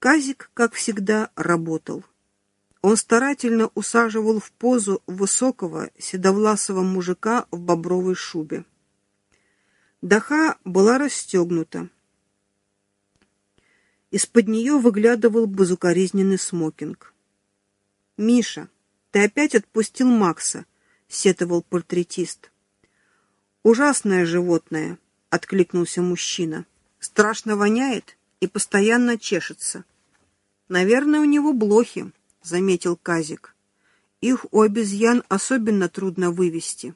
Казик, как всегда, работал. Он старательно усаживал в позу высокого седовласого мужика в бобровой шубе. Даха была расстегнута. Из-под нее выглядывал безукоризненный смокинг. «Миша, ты опять отпустил Макса», — сетовал портретист. «Ужасное животное», — откликнулся мужчина. «Страшно воняет и постоянно чешется». «Наверное, у него блохи», — заметил Казик. «Их у обезьян особенно трудно вывести».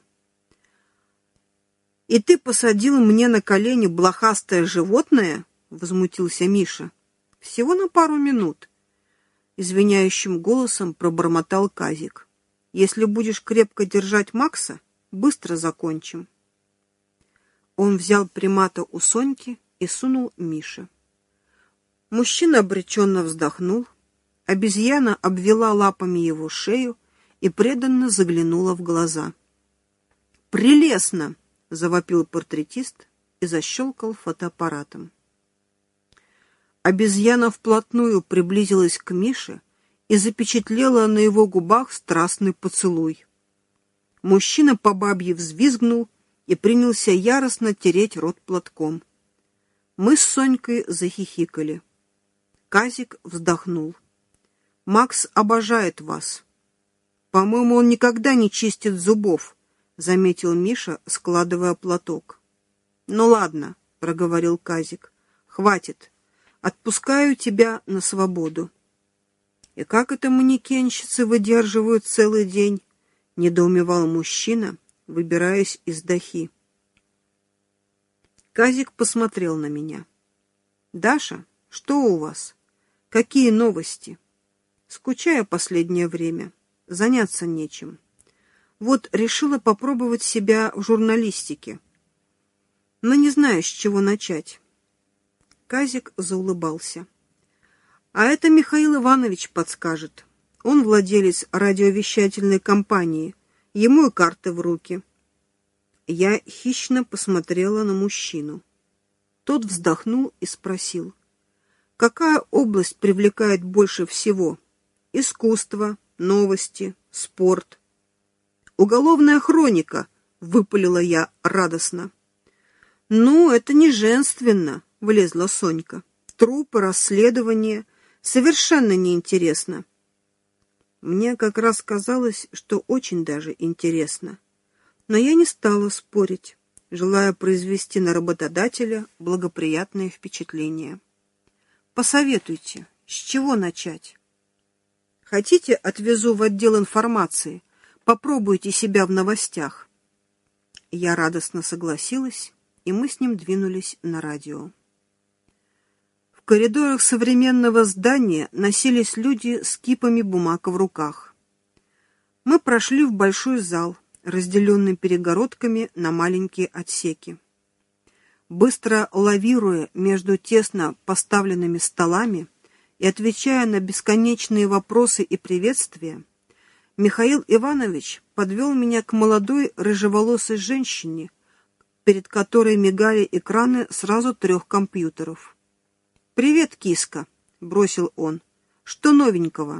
«И ты посадил мне на колени блохастое животное?» — возмутился Миша. «Всего на пару минут», — извиняющим голосом пробормотал Казик. «Если будешь крепко держать Макса, быстро закончим». Он взял примата у Соньки и сунул Мише. Мужчина обреченно вздохнул, обезьяна обвела лапами его шею и преданно заглянула в глаза. «Прелестно!» — завопил портретист и защелкал фотоаппаратом. Обезьяна вплотную приблизилась к Мише и запечатлела на его губах страстный поцелуй. Мужчина по бабье взвизгнул и принялся яростно тереть рот платком. Мы с Сонькой захихикали. Казик вздохнул. «Макс обожает вас». «По-моему, он никогда не чистит зубов», — заметил Миша, складывая платок. «Ну ладно», — проговорил Казик. «Хватит. Отпускаю тебя на свободу». «И как это манекенщицы выдерживают целый день?» — недоумевал мужчина, выбираясь из дахи. Казик посмотрел на меня. «Даша, что у вас? Какие новости? Скучаю последнее время. Заняться нечем. Вот решила попробовать себя в журналистике. Но не знаю, с чего начать». Казик заулыбался. «А это Михаил Иванович подскажет. Он владелец радиовещательной компании. Ему и карты в руки». Я хищно посмотрела на мужчину. Тот вздохнул и спросил: «Какая область привлекает больше всего? Искусство, новости, спорт?» «Уголовная хроника», — выпалила я радостно. «Ну, это не женственно», — влезла Сонька. «Трупы, расследования. Совершенно неинтересно». Мне как раз казалось, что очень даже интересно. Но я не стала спорить, желая произвести на работодателя благоприятное впечатление. «Посоветуйте, с чего начать?» «Хотите, отвезу в отдел информации? Попробуйте себя в новостях». Я радостно согласилась, и мы с ним двинулись на радио. В коридорах современного здания носились люди с кипами бумаг в руках. Мы прошли в большой зал, разделенный перегородками на маленькие отсеки. Быстро лавируя между тесно поставленными столами и отвечая на бесконечные вопросы и приветствия, Михаил Иванович подвел меня к молодой рыжеволосой женщине, перед которой мигали экраны сразу 3 компьютеров. «Привет, киска», — бросил он. «Что новенького?»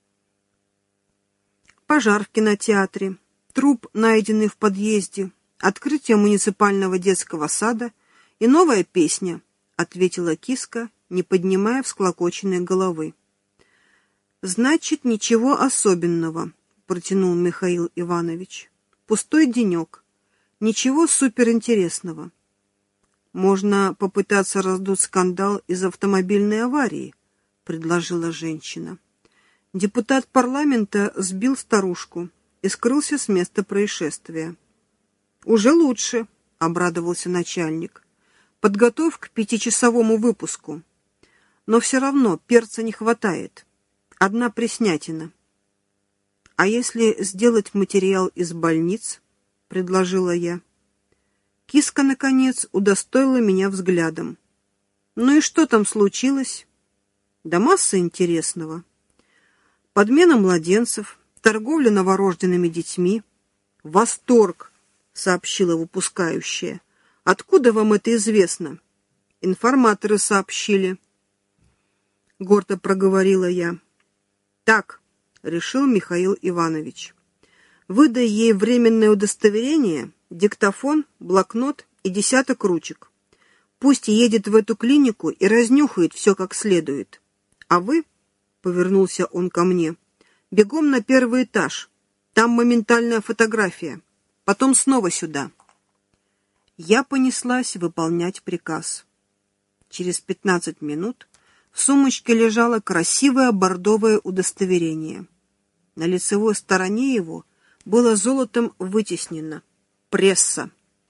«Пожар в кинотеатре, труп, найденный в подъезде, открытие муниципального детского сада и новая песня», — ответила киска, не поднимая всклокоченной головы. «Значит, ничего особенного», — протянул Михаил Иванович. «Пустой денек. Ничего суперинтересного. Можно попытаться раздуть скандал из автомобильной аварии», — предложила женщина. «Депутат парламента сбил старушку и скрылся с места происшествия». «Уже лучше», — обрадовался начальник. «Подготовь к 5-часовому выпуску. Но все равно перца не хватает. Одна приснятина». «А если сделать материал из больниц?» — предложила я. Киска, наконец, удостоила меня взглядом. «Ну и что там случилось?» «Да масса интересного. Подмена младенцев, торговля новорожденными детьми». «Восторг!» — сообщила выпускающая. «Откуда вам это известно?» «Информаторы сообщили». гордо проговорила я. Так, решил Михаил Иванович. Выдай ей временное удостоверение, диктофон, блокнот и 10 ручек. Пусть едет в эту клинику и разнюхает все как следует. А вы, — повернулся он ко мне, — бегом на 1-й этаж. Там моментальная фотография. Потом снова сюда. Я понеслась выполнять приказ. Через 15 минут в сумочке лежало красивое бордовое удостоверение. На лицевой стороне его было золотом вытеснено «Пресса».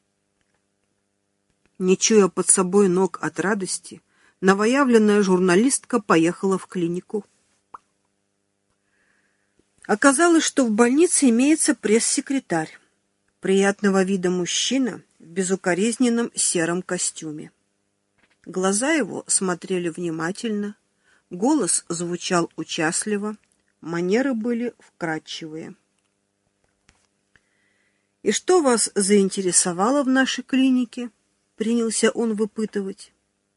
Не чуя под собой ног от радости, новоявленная журналистка поехала в клинику. Оказалось, что в больнице имеется пресс-секретарь, приятного вида мужчина в безукоризненном сером костюме. Глаза его смотрели внимательно, голос звучал участливо, манеры были вкрадчивые. «И что вас заинтересовало в нашей клинике?» — принялся он выпытывать.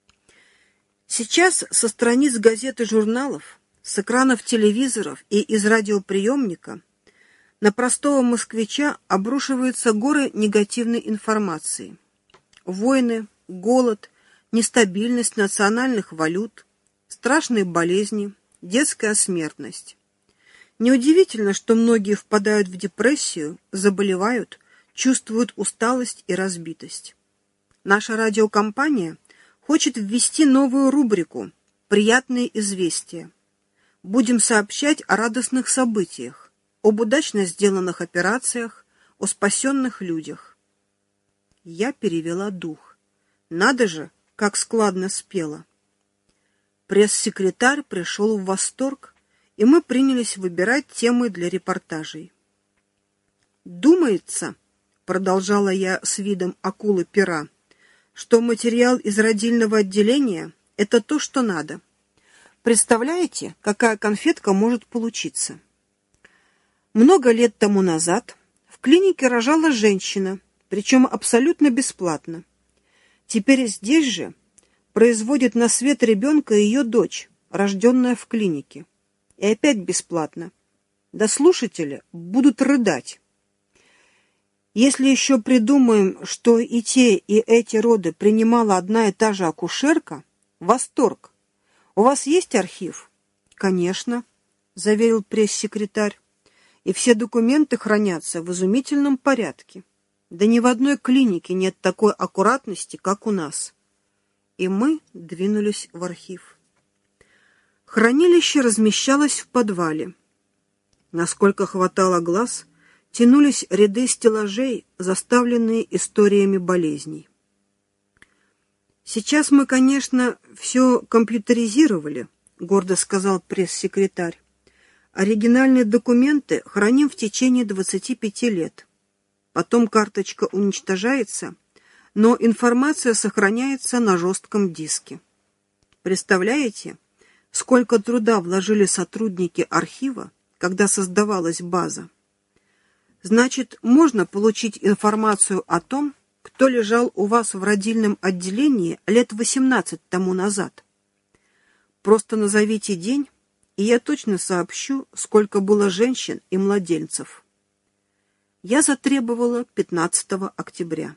Сейчас со страниц газет и журналов, с экранов телевизоров и из радиоприемника на простого москвича обрушиваются горы негативной информации. Войны, голод, нестабильность национальных валют, страшные болезни, детская смертность. Неудивительно, что многие впадают в депрессию, заболевают, чувствуют усталость и разбитость. Наша радиокомпания хочет ввести новую рубрику «Приятные известия». Будем сообщать о радостных событиях, об удачно сделанных операциях, о спасенных людях. Я перевела дух. Надо же, как складно спела. Пресс-секретарь пришел в восторг, и мы принялись выбирать темы для репортажей. «Думается, — продолжала я с видом акулы-пера, — что материал из родильного отделения — это то, что надо. Представляете, какая конфетка может получиться? Много лет тому назад в клинике рожала женщина, причем абсолютно бесплатно. Теперь здесь же производит на свет ребенка ее дочь, рожденная в клинике. И опять бесплатно. Да слушатели будут рыдать. Если еще придумаем, что и те, и эти роды принимала одна и та же акушерка, восторг. У вас есть архив? Конечно, заверил пресс-секретарь. И все документы хранятся в изумительном порядке. Да ни в одной клинике нет такой аккуратности, как у нас. И мы двинулись в архив. Хранилище размещалось в подвале. Насколько хватало глаз, тянулись ряды стеллажей, заставленные историями болезней. «Сейчас мы, конечно, все компьютеризировали», — гордо сказал пресс-секретарь. «Оригинальные документы храним в течение 25 лет. Потом карточка уничтожается, но информация сохраняется на жестком диске. Представляете, сколько труда вложили сотрудники архива, когда создавалась база? Значит, можно получить информацию о том, кто лежал у вас в родильном отделении лет 18 тому назад. Просто назовите день, и я точно сообщу, сколько было женщин и младенцев». Я затребовала 15 октября.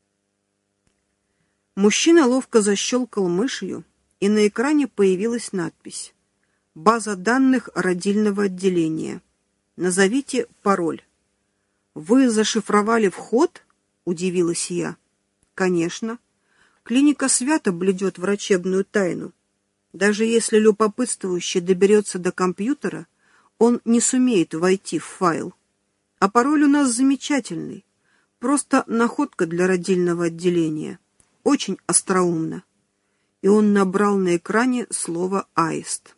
Мужчина ловко защелкал мышью, и на экране появилась надпись «База данных родильного отделения. Назовите пароль». «Вы зашифровали вход?» — удивилась я. «Конечно. Клиника свято блюдет врачебную тайну. Даже если любопытствующий доберется до компьютера, он не сумеет войти в файл. А пароль у нас замечательный. Просто находка для родильного отделения. Очень остроумно». И он набрал на экране слово «аист».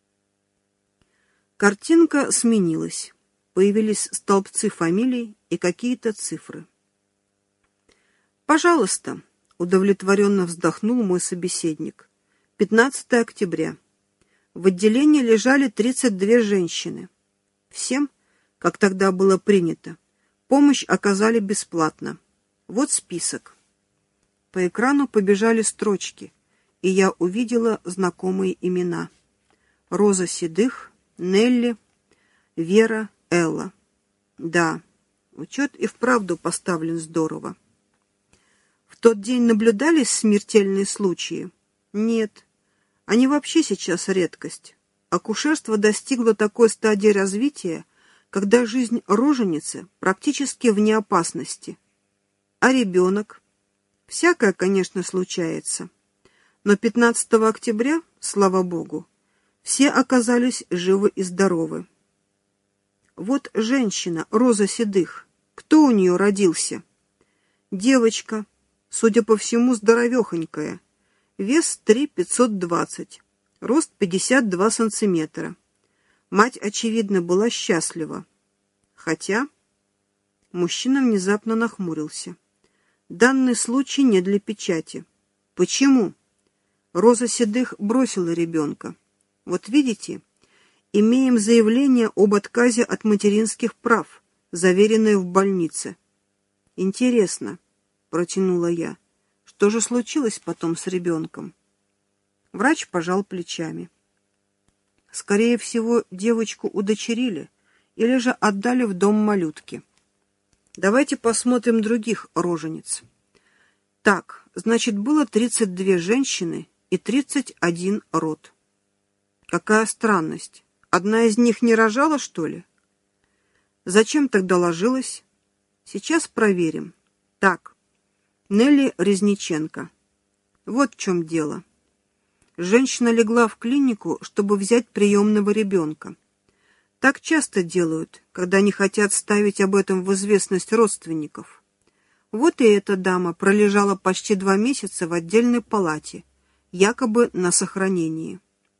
Картинка сменилась. Появились столбцы фамилий и какие-то цифры. «Пожалуйста», — удовлетворенно вздохнул мой собеседник. 15 октября. В отделении лежали 32 женщины. Всем, как тогда было принято, помощь оказали бесплатно. Вот список. По экрану побежали строчки, и я увидела знакомые имена. Роза Седых, Нелли, Вера, Элла. Да, учет и вправду поставлен здорово. В тот день наблюдались смертельные случаи? Нет. Они вообще сейчас редкость. Акушерство достигло такой стадии развития, когда жизнь роженицы практически вне опасности. А ребенок? Всякое, конечно, случается. Но 15 октября, слава богу, все оказались живы и здоровы. Вот женщина, Роза Седых. Кто у нее родился? Девочка, судя по всему, здоровехонькая. Вес 3,520, рост 52 сантиметра. Мать, очевидно, была счастлива. Хотя... Мужчина внезапно нахмурился. Данный случай не для печати. Почему? Роза Седых бросила ребенка. Вот видите, имеем заявление об отказе от материнских прав, заверенное в больнице. Интересно, протянула я. Что же случилось потом с ребенком? Врач пожал плечами. Скорее всего, девочку удочерили или же отдали в дом малютки. Давайте посмотрим других рожениц. Так, значит, было 32 женщины и 31 род. Какая странность. Одна из них не рожала, что ли? Зачем тогда ложилась? Сейчас проверим. Так, Нелли Резниченко. Вот в чем дело. Женщина легла в клинику, чтобы взять приемного ребенка. Так часто делают, когда не хотят ставить об этом в известность родственников. Вот и эта дама пролежала почти 2 месяца в отдельной палате, якобы на сохранении.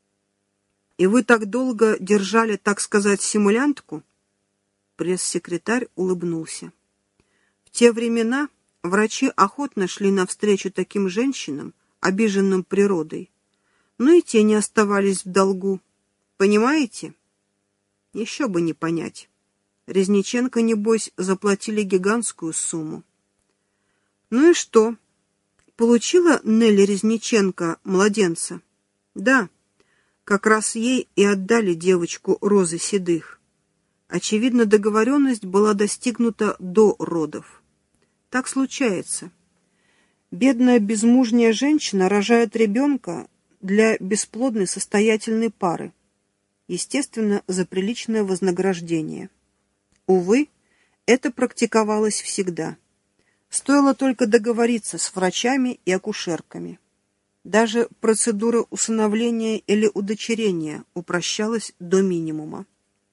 И вы так долго держали, так сказать, симулянтку? Пресс-секретарь улыбнулся. В те времена врачи охотно шли навстречу таким женщинам, обиженным природой. Но и те не оставались в долгу. Понимаете? Еще бы не понять. Резниченко, небось, заплатили гигантскую сумму. Ну и что? Получила Нелли Резниченко младенца? Да. Как раз ей и отдали девочку Розы Седых. Очевидно, договоренность была достигнута до родов. Так случается. Бедная безмужняя женщина рожает ребенка для бесплодной состоятельной пары. Естественно, за приличное вознаграждение. Увы, это практиковалось всегда. Стоило только договориться с врачами и акушерками. Даже процедура усыновления или удочерения упрощалась до минимума.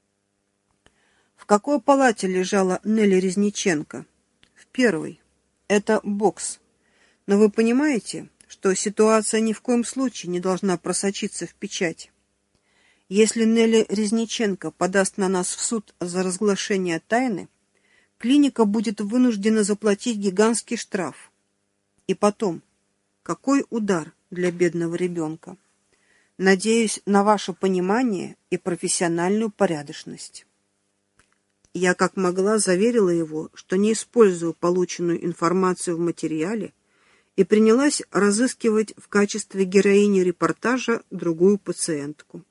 В какой палате лежала Нелли Резниченко? В первой. Это бокс. Но вы понимаете, что ситуация ни в коем случае не должна просочиться в печать. Если Нелли Резниченко подаст на нас в суд за разглашение тайны, клиника будет вынуждена заплатить гигантский штраф. И потом, какой удар для бедного ребенка. Надеюсь на ваше понимание и профессиональную порядочность. Я как могла заверила его, что не использую полученную информацию в материале и принялась разыскивать в качестве героини репортажа другую пациентку.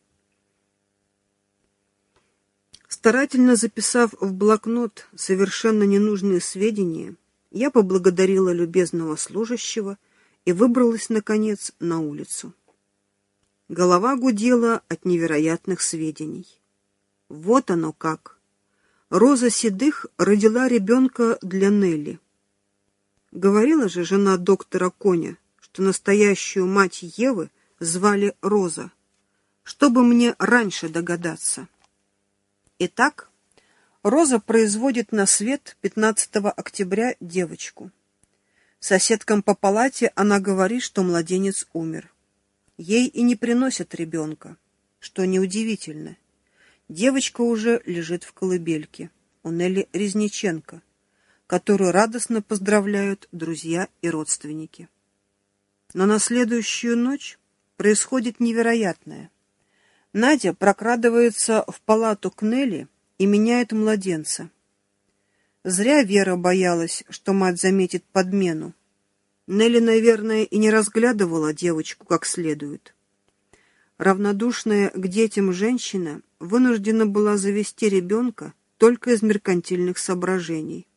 Старательно записав в блокнот совершенно ненужные сведения, я поблагодарила любезного служащего и выбралась, наконец, на улицу. Голова гудела от невероятных сведений. Вот оно как. Роза Седых родила ребенка для Нелли. Говорила же жена доктора Коня, что настоящую мать Евы звали Роза. Чтобы мне раньше догадаться. Итак, Роза производит на свет 15 октября девочку. Соседкам по палате она говорит, что младенец умер. Ей и не приносят ребенка, что неудивительно. Девочка уже лежит в колыбельке у Нелли Резниченко, которую радостно поздравляют друзья и родственники. Но на следующую ночь происходит невероятное. Надя прокрадывается в палату к Нелли и меняет младенца. Зря Вера боялась, что мать заметит подмену. Нелли, наверное, и не разглядывала девочку как следует. Равнодушная к детям женщина вынуждена была завести ребенка только из меркантильных соображений.